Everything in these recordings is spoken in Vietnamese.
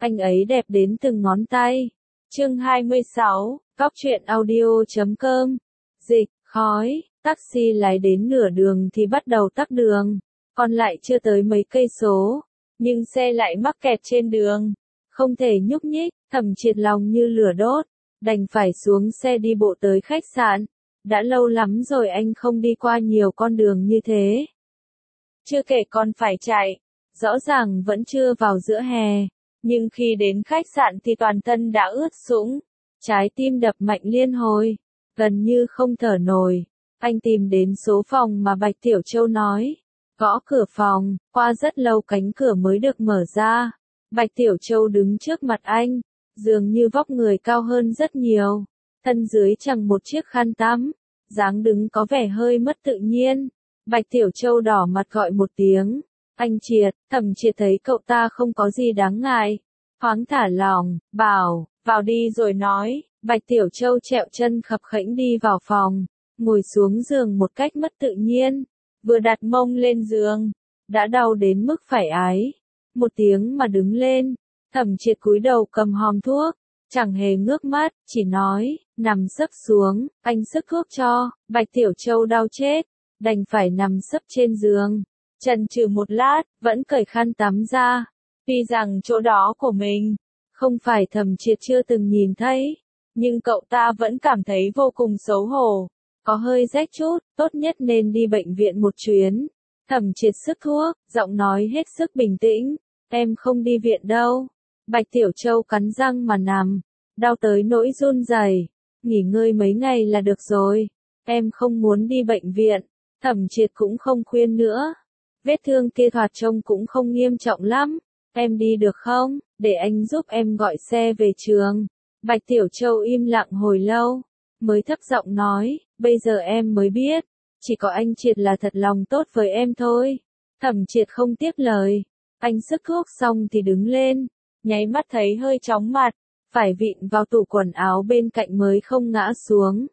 anh ấy đẹp đến từng ngón tay. Chương 26, Cóc truyện audio.com. Dịch, khói, taxi lái đến nửa đường thì bắt đầu tắc đường, còn lại chưa tới mấy cây số, nhưng xe lại mắc kẹt trên đường, không thể nhúc nhích, Thẩm Triệt lòng như lửa đốt, đành phải xuống xe đi bộ tới khách sạn. Đã lâu lắm rồi anh không đi qua nhiều con đường như thế. Chưa kể còn phải chạy, rõ ràng vẫn chưa vào giữa hè, nhưng khi đến khách sạn thì toàn thân đã ướt sũng, trái tim đập mạnh liên hồi, gần như không thở nổi. Anh tìm đến số phòng mà Bạch Tiểu Châu nói, gõ cửa phòng, qua rất lâu cánh cửa mới được mở ra. Bạch Tiểu Châu đứng trước mặt anh, dường như vóc người cao hơn rất nhiều, thân dưới chẳng một chiếc khăn tắm, dáng đứng có vẻ hơi mất tự nhiên. Bạch Tiểu Châu đỏ mặt gọi một tiếng, anh Triệt. Thẩm Triệt thấy cậu ta không có gì đáng ngại, thoáng thả lỏng, bảo, vào đi rồi nói. Bạch Tiểu Châu trẹo chân khập khẽnh đi vào phòng, ngồi xuống giường một cách mất tự nhiên, vừa đặt mông lên giường, đã đau đến mức phải ái một tiếng mà đứng lên. Thẩm Triệt cúi đầu cầm hòm thuốc, chẳng hề ngước mắt, chỉ nói, nằm sấp xuống, anh sức thuốc cho. Bạch Tiểu Châu đau chết, đành phải nằm sấp trên giường, chần chừ một lát, vẫn cởi khăn tắm ra. Tuy rằng chỗ đó của mình, không phải Thẩm Triệt chưa từng nhìn thấy, nhưng cậu ta vẫn cảm thấy vô cùng xấu hổ, có hơi rách chút, tốt nhất nên đi bệnh viện một chuyến. Thẩm Triệt sức thuốc, giọng nói hết sức bình tĩnh, em không đi viện đâu. Bạch Tiểu Châu cắn răng mà nằm, đau tới nỗi run rẩy, nghỉ ngơi mấy ngày là được rồi, em không muốn đi bệnh viện. Thẩm Triệt cũng không khuyên nữa, vết thương kia thoạt trông cũng không nghiêm trọng lắm, em đi được không, để anh giúp em gọi xe về trường. Bạch Tiểu Châu im lặng hồi lâu, mới thấp giọng nói, bây giờ em mới biết, chỉ có anh Triệt là thật lòng tốt với em thôi. Thẩm Triệt không tiếp lời, anh sức thuốc xong thì đứng lên, nháy mắt thấy hơi chóng mặt, phải vịn vào tủ quần áo bên cạnh mới không ngã xuống.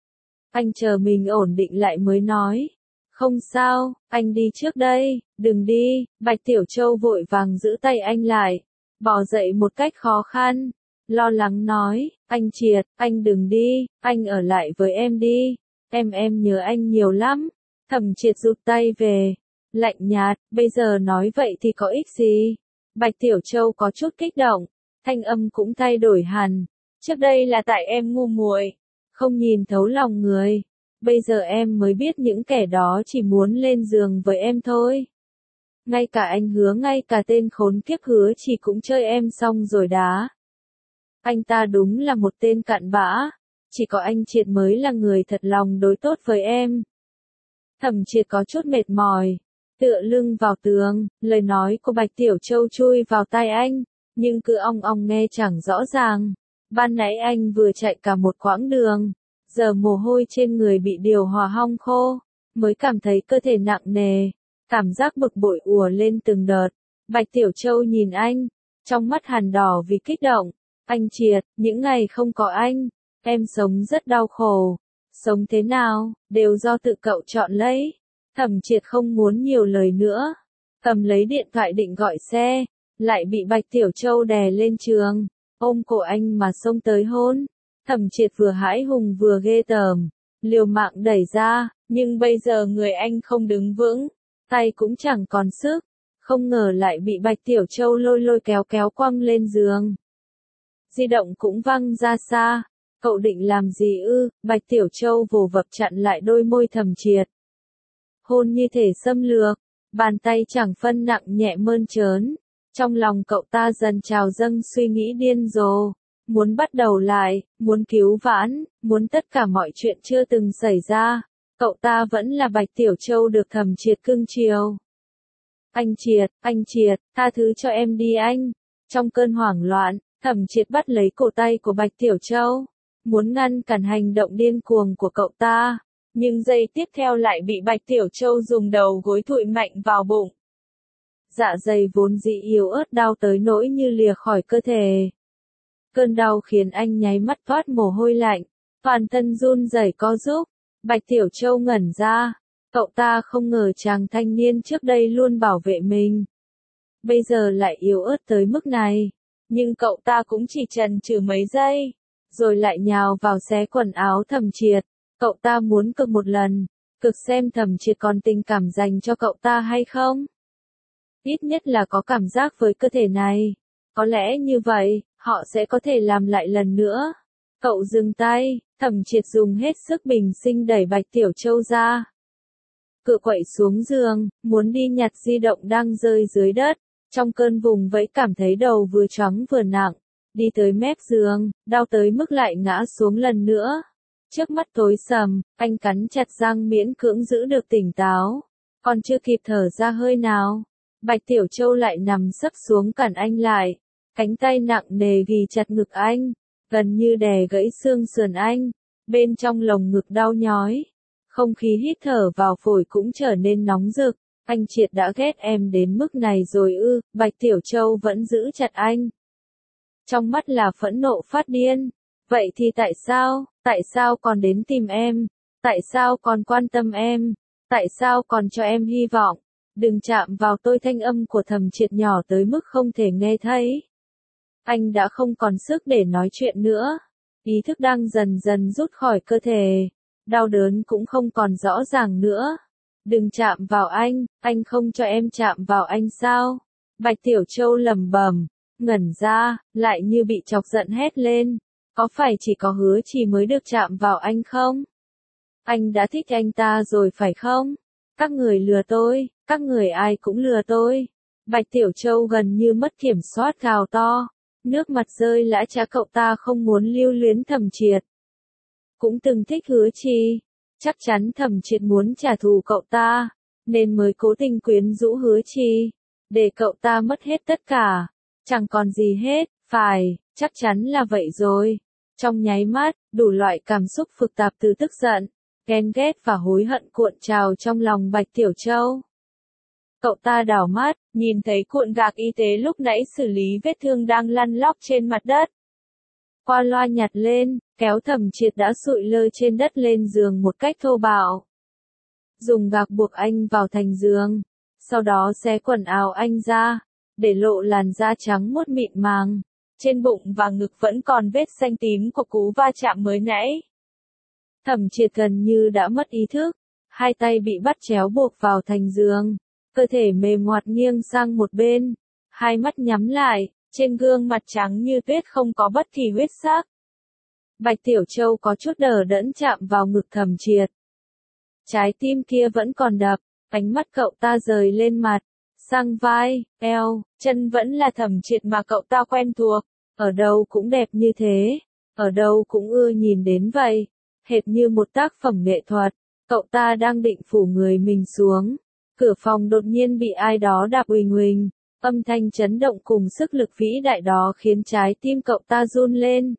Anh chờ mình ổn định lại mới nói, không sao, anh đi trước đây. Đừng đi. Bạch Tiểu Châu vội vàng giữ tay anh lại, bò dậy một cách khó khăn, lo lắng nói, anh Triệt, anh đừng đi, anh ở lại với em đi, em nhớ anh nhiều lắm. Thẩm Triệt rụt tay về, lạnh nhạt, bây giờ nói vậy thì có ích gì. Bạch Tiểu Châu có chút kích động, thanh âm cũng thay đổi hẳn, trước đây là tại em ngu muội, không nhìn thấu lòng người, bây giờ em mới biết những kẻ đó chỉ muốn lên giường với em thôi. Ngay cả anh Hứa, ngay cả tên khốn kiếp Hứa Chỉ cũng chơi em xong rồi đá. Anh ta đúng là một tên cặn bã, chỉ có anh Triệt mới là người thật lòng đối tốt với em. Thẩm Triệt có chút mệt mỏi, tựa lưng vào tường, lời nói của Bạch Tiểu Châu chui vào tai anh, nhưng cứ ong ong nghe chẳng rõ ràng. Ban nãy anh vừa chạy cả một quãng đường, giờ mồ hôi trên người bị điều hòa hong khô, mới cảm thấy cơ thể nặng nề, cảm giác bực bội ùa lên từng đợt. Bạch Tiểu Châu nhìn anh, trong mắt hằn đỏ vì kích động. Anh Triệt, những ngày không có anh, em sống rất đau khổ. Sống thế nào, đều do tự cậu chọn lấy. Thẩm Triệt không muốn nhiều lời nữa, cầm lấy điện thoại định gọi xe, lại bị Bạch Tiểu Châu đè lên giường, ôm cổ anh mà xông tới hôn. Thẩm Triệt vừa hãi hùng vừa ghê tởm, liều mạng đẩy ra, nhưng bây giờ người anh không đứng vững, tay cũng chẳng còn sức, không ngờ lại bị Bạch Tiểu Châu lôi lôi kéo kéo quăng lên giường. Di động cũng văng ra xa. Cậu định làm gì ư? Bạch Tiểu Châu vồ vập chặn lại đôi môi Thẩm Triệt. Hôn như thể xâm lược, bàn tay chẳng phân nặng nhẹ mơn trớn. Trong lòng cậu ta dần trào dâng suy nghĩ điên rồ, muốn bắt đầu lại, muốn cứu vãn, muốn tất cả mọi chuyện chưa từng xảy ra. Cậu ta vẫn là Bạch Tiểu Châu được Thẩm Triệt cưng chiều. Anh Triệt, tha thứ cho em đi anh. Trong cơn hoảng loạn, Thẩm Triệt bắt lấy cổ tay của Bạch Tiểu Châu, muốn ngăn cản hành động điên cuồng của cậu ta, nhưng giây tiếp theo lại bị Bạch Tiểu Châu dùng đầu gối thụi mạnh vào bụng. Dạ dày vốn dĩ yếu ớt đau tới nỗi như lìa khỏi cơ thể. Cơn đau khiến anh nháy mắt toát mồ hôi lạnh, toàn thân run rẩy co rúm. Bạch Tiểu Châu ngẩn ra, cậu ta không ngờ chàng thanh niên trước đây luôn bảo vệ mình, bây giờ lại yếu ớt tới mức này. Nhưng cậu ta cũng chỉ chần chừ mấy giây, rồi lại nhào vào xé quần áo Thẩm Triệt. Cậu ta muốn cực một lần, cực xem Thẩm Triệt còn tình cảm dành cho cậu ta hay không. Ít nhất là có cảm giác với cơ thể này. Có lẽ như vậy, họ sẽ có thể làm lại lần nữa. Cậu dừng tay, Thẩm Triệt dùng hết sức bình sinh đẩy Bạch Tiểu Châu ra. Cựa quậy xuống giường, muốn đi nhặt di động đang rơi dưới đất. Trong cơn vùng vẫy cảm thấy đầu vừa choáng vừa nặng. Đi tới mép giường, đau tới mức lại ngã xuống lần nữa. Trước mắt tối sầm, anh cắn chặt răng miễn cưỡng giữ được tỉnh táo. Còn chưa kịp thở ra hơi nào, Bạch Tiểu Châu lại nằm sấp xuống cản anh lại. Cánh tay nặng nề ghì chặt ngực anh, gần như đè gãy xương sườn anh. Bên trong lồng ngực đau nhói. Không khí hít thở vào phổi cũng trở nên nóng rực. Anh Triệt đã ghét em đến mức này rồi ư? Bạch Tiểu Châu vẫn giữ chặt anh. Trong mắt là phẫn nộ phát điên. Vậy thì tại sao còn đến tìm em? Tại sao còn quan tâm em? Tại sao còn cho em hy vọng? Đừng chạm vào tôi, thanh âm của Thẩm Triệt nhỏ tới mức không thể nghe thấy. Anh đã không còn sức để nói chuyện nữa. Ý thức đang dần dần rút khỏi cơ thể. Đau đớn cũng không còn rõ ràng nữa. Đừng chạm vào anh không cho em chạm vào anh sao? Bạch Tiểu Châu lẩm bẩm, ngẩn ra, lại như bị chọc giận hét lên. Có phải chỉ có Hứa Trì mới được chạm vào anh không? Anh đã thích anh ta rồi phải không? Các người lừa tôi, các người ai cũng lừa tôi. Bạch Tiểu Châu gần như mất kiểm soát gào to. Nước mặt rơi lã chã, cậu ta không muốn lưu luyến Thẩm Triệt. Cũng từng thích Hứa Trì. Chắc chắn Thẩm Triệt muốn trả thù cậu ta, nên mới cố tình quyến rũ Hứa Trì, để cậu ta mất hết tất cả, chẳng còn gì hết, phải, chắc chắn là vậy rồi. Trong nháy mắt, đủ loại cảm xúc phức tạp từ tức giận, ghen ghét và hối hận cuộn trào trong lòng Bạch Tiểu Châu. Cậu ta đảo mắt, nhìn thấy cuộn gạc y tế lúc nãy xử lý vết thương đang lăn lóc trên mặt đất. Qua loa nhặt lên, kéo Thẩm Triệt đã sụi lơ trên đất lên giường một cách thô bạo. Dùng gạc buộc anh vào thành giường, sau đó xé quần áo anh ra, để lộ làn da trắng muốt mịn màng. Trên bụng và ngực vẫn còn vết xanh tím của cú va chạm mới nãy. Thẩm Triệt gần như đã mất ý thức, hai tay bị bắt chéo buộc vào thành giường, cơ thể mềm ngoặt nghiêng sang một bên, hai mắt nhắm lại. Trên gương mặt trắng như tuyết không có bất kỳ huyết sắc. Bạch Tiểu Châu có chút đờ đẫn chạm vào ngực Thẩm Triệt. Trái tim kia vẫn còn đập, ánh mắt cậu ta rời lên mặt, sang vai, eo, chân vẫn là Thẩm Triệt mà cậu ta quen thuộc. Ở đâu cũng đẹp như thế, ở đâu cũng ưa nhìn đến vậy, hệt như một tác phẩm nghệ thuật. Cậu ta đang định phủ người mình xuống. Cửa phòng đột nhiên bị ai đó đạp uỳnh uỳnh. Âm thanh chấn động cùng sức lực vĩ đại đó khiến trái tim cậu ta run lên.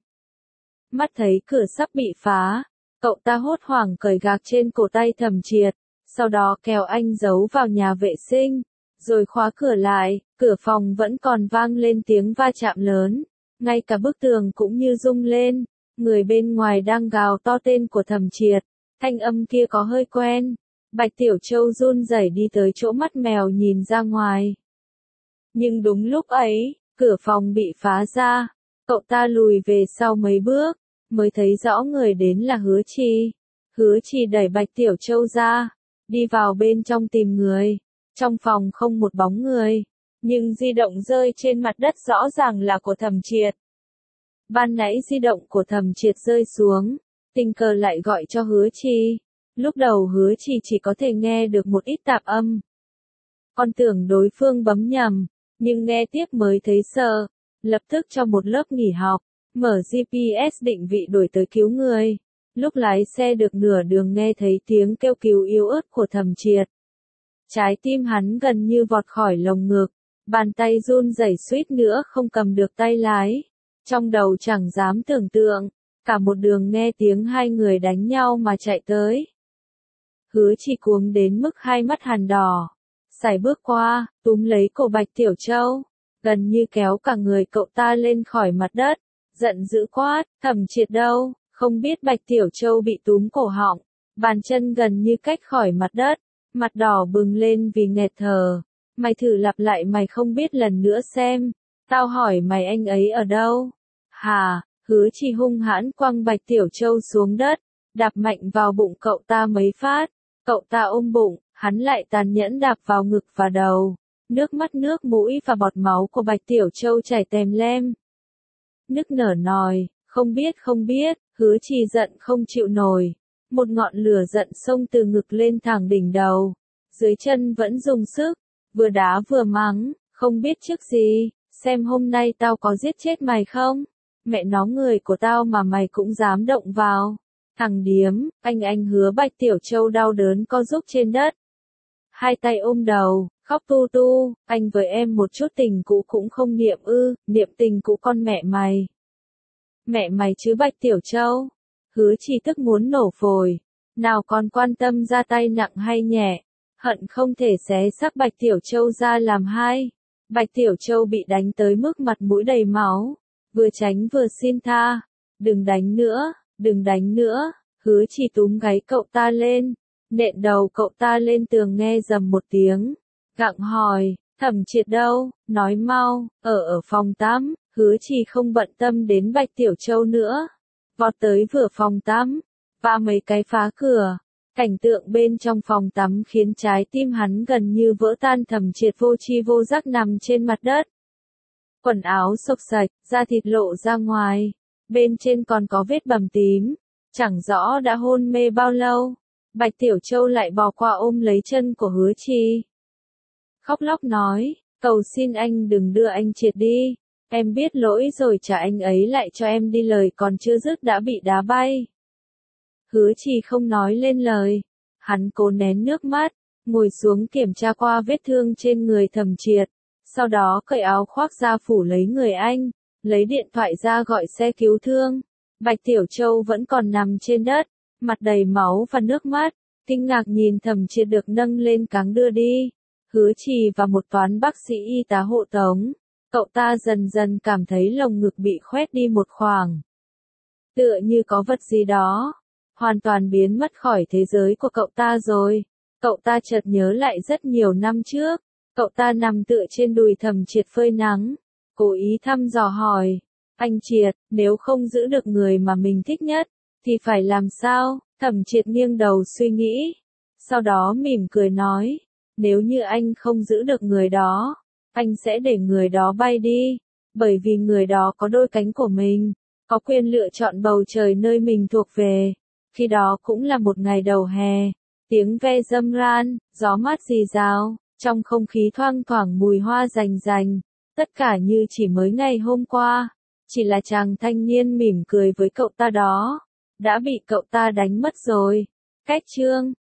Mắt thấy cửa sắp bị phá, cậu ta hốt hoảng cởi gạc trên cổ tay Thẩm Triệt, sau đó kéo anh giấu vào nhà vệ sinh, rồi khóa cửa lại. Cửa phòng vẫn còn vang lên tiếng va chạm lớn, ngay cả bức tường cũng như rung lên. Người bên ngoài đang gào to tên của Thẩm Triệt, thanh âm kia có hơi quen. Bạch Tiểu Châu run rẩy đi tới chỗ mắt mèo nhìn ra ngoài. Nhưng đúng lúc ấy, cửa phòng bị phá ra, cậu ta lùi về sau mấy bước, mới thấy rõ người đến là Hứa Trì. Hứa Trì đẩy Bạch Tiểu Châu ra, đi vào bên trong tìm người. Trong phòng không một bóng người, nhưng di động rơi trên mặt đất rõ ràng là của Thẩm Triệt. Ban nãy di động của Thẩm Triệt rơi xuống, tình cờ lại gọi cho Hứa Trì. Lúc đầu Hứa Trì chỉ có thể nghe được một ít tạp âm. Còn tưởng đối phương bấm nhầm, nhưng nghe tiếp mới thấy sợ. Lập tức cho một lớp nghỉ học, mở GPS định vị đuổi tới cứu người. Lúc lái xe được nửa đường nghe thấy tiếng kêu cứu yếu ớt của Thẩm Triệt. Trái tim hắn gần như vọt khỏi lồng ngực, bàn tay run rẩy suýt nữa không cầm được tay lái. Trong đầu chẳng dám tưởng tượng, cả một đường nghe tiếng hai người đánh nhau mà chạy tới. Hứa Trì cuống đến mức hai mắt hằn đỏ, sải bước qua, túm lấy cổ Bạch Tiểu Châu, gần như kéo cả người cậu ta lên khỏi mặt đất, giận dữ quát, Thẩm Triệt đâu? Không biết Bạch Tiểu Châu bị túm cổ họng, bàn chân gần như cách khỏi mặt đất, mặt đỏ bừng lên vì nghẹt thở. Mày thử lặp lại, mày không biết lần nữa xem. Tao hỏi mày anh ấy ở đâu? Hà, Hứa Chi hung hãn quăng Bạch Tiểu Châu xuống đất, đạp mạnh vào bụng cậu ta mấy phát. Cậu ta ôm bụng, hắn lại tàn nhẫn đạp vào ngực và đầu. Nước mắt nước mũi và bọt máu của Bạch Tiểu Châu chảy tèm lem. Nức nở nòi, không biết, Hứa Chi giận không chịu nổi. Một ngọn lửa giận xông từ ngực lên thẳng đỉnh đầu. Dưới chân vẫn dùng sức, vừa đá vừa mắng, không biết trước gì, xem hôm nay tao có giết chết mày không? Mẹ nó người của tao mà mày cũng dám động vào. Thằng điếm, anh Hứa. Bạch Tiểu Châu đau đớn co rúm trên đất. Hai tay ôm đầu, khóc tu tu, anh với em một chút tình cũ cũng không niệm ư, niệm tình cũ con mẹ mày. Mẹ mày chứ Bạch Tiểu Châu. Hứa Chi tức muốn nổ phổi, nào còn quan tâm ra tay nặng hay nhẹ, hận không thể xé xác Bạch Tiểu Châu ra làm hai. Bạch Tiểu Châu bị đánh tới mức mặt mũi đầy máu, vừa tránh vừa xin tha, đừng đánh nữa, Hứa Chi túm gáy cậu ta lên, nện đầu cậu ta lên tường nghe rầm một tiếng, gặng hỏi, Thẩm Triệt đâu, nói mau, ở phòng tắm. Hứa Chi không bận tâm đến Bạch Tiểu Châu nữa, vọt tới vừa phòng tắm, và mấy cái phá cửa. Cảnh tượng bên trong phòng tắm khiến trái tim hắn gần như vỡ tan. Thẩm Triệt vô tri vô giác nằm trên mặt đất. Quần áo xộc xạch, da thịt lộ ra ngoài, bên trên còn có vết bầm tím, chẳng rõ đã hôn mê bao lâu. Bạch Tiểu Châu lại bò qua ôm lấy chân của Hứa Chi. Khóc lóc nói, cầu xin anh đừng đưa anh Triệt đi. Em biết lỗi rồi, trả anh ấy lại cho em đi, lời còn chưa dứt đã bị đá bay. Hứa Chi không nói lên lời, hắn cố nén nước mắt, ngồi xuống kiểm tra qua vết thương trên người Thẩm Triệt, sau đó cởi áo khoác ra phủ lấy người anh, lấy điện thoại ra gọi xe cứu thương. Bạch Tiểu Châu vẫn còn nằm trên đất, mặt đầy máu và nước mắt, kinh ngạc nhìn Thẩm Triệt được nâng lên cáng đưa đi. Hứa Chi và một toán bác sĩ y tá hộ tống. Cậu ta dần dần cảm thấy lồng ngực bị khoét đi một khoảng. Tựa như có vật gì đó, hoàn toàn biến mất khỏi thế giới của cậu ta rồi. Cậu ta chợt nhớ lại rất nhiều năm trước. Cậu ta nằm tựa trên đùi Thẩm Triệt phơi nắng. Cố ý thăm dò hỏi. Anh Triệt, nếu không giữ được người mà mình thích nhất, thì phải làm sao? Thẩm Triệt nghiêng đầu suy nghĩ. Sau đó mỉm cười nói. Nếu như anh không giữ được người đó, anh sẽ để người đó bay đi, bởi vì người đó có đôi cánh của mình, có quyền lựa chọn bầu trời nơi mình thuộc về. Khi đó cũng là một ngày đầu hè, tiếng ve râm ran, gió mát rì rào, trong không khí thoang thoảng mùi hoa rành rành, tất cả như chỉ mới ngày hôm qua, chỉ là chàng thanh niên mỉm cười với cậu ta đó, đã bị cậu ta đánh mất rồi. Cách chương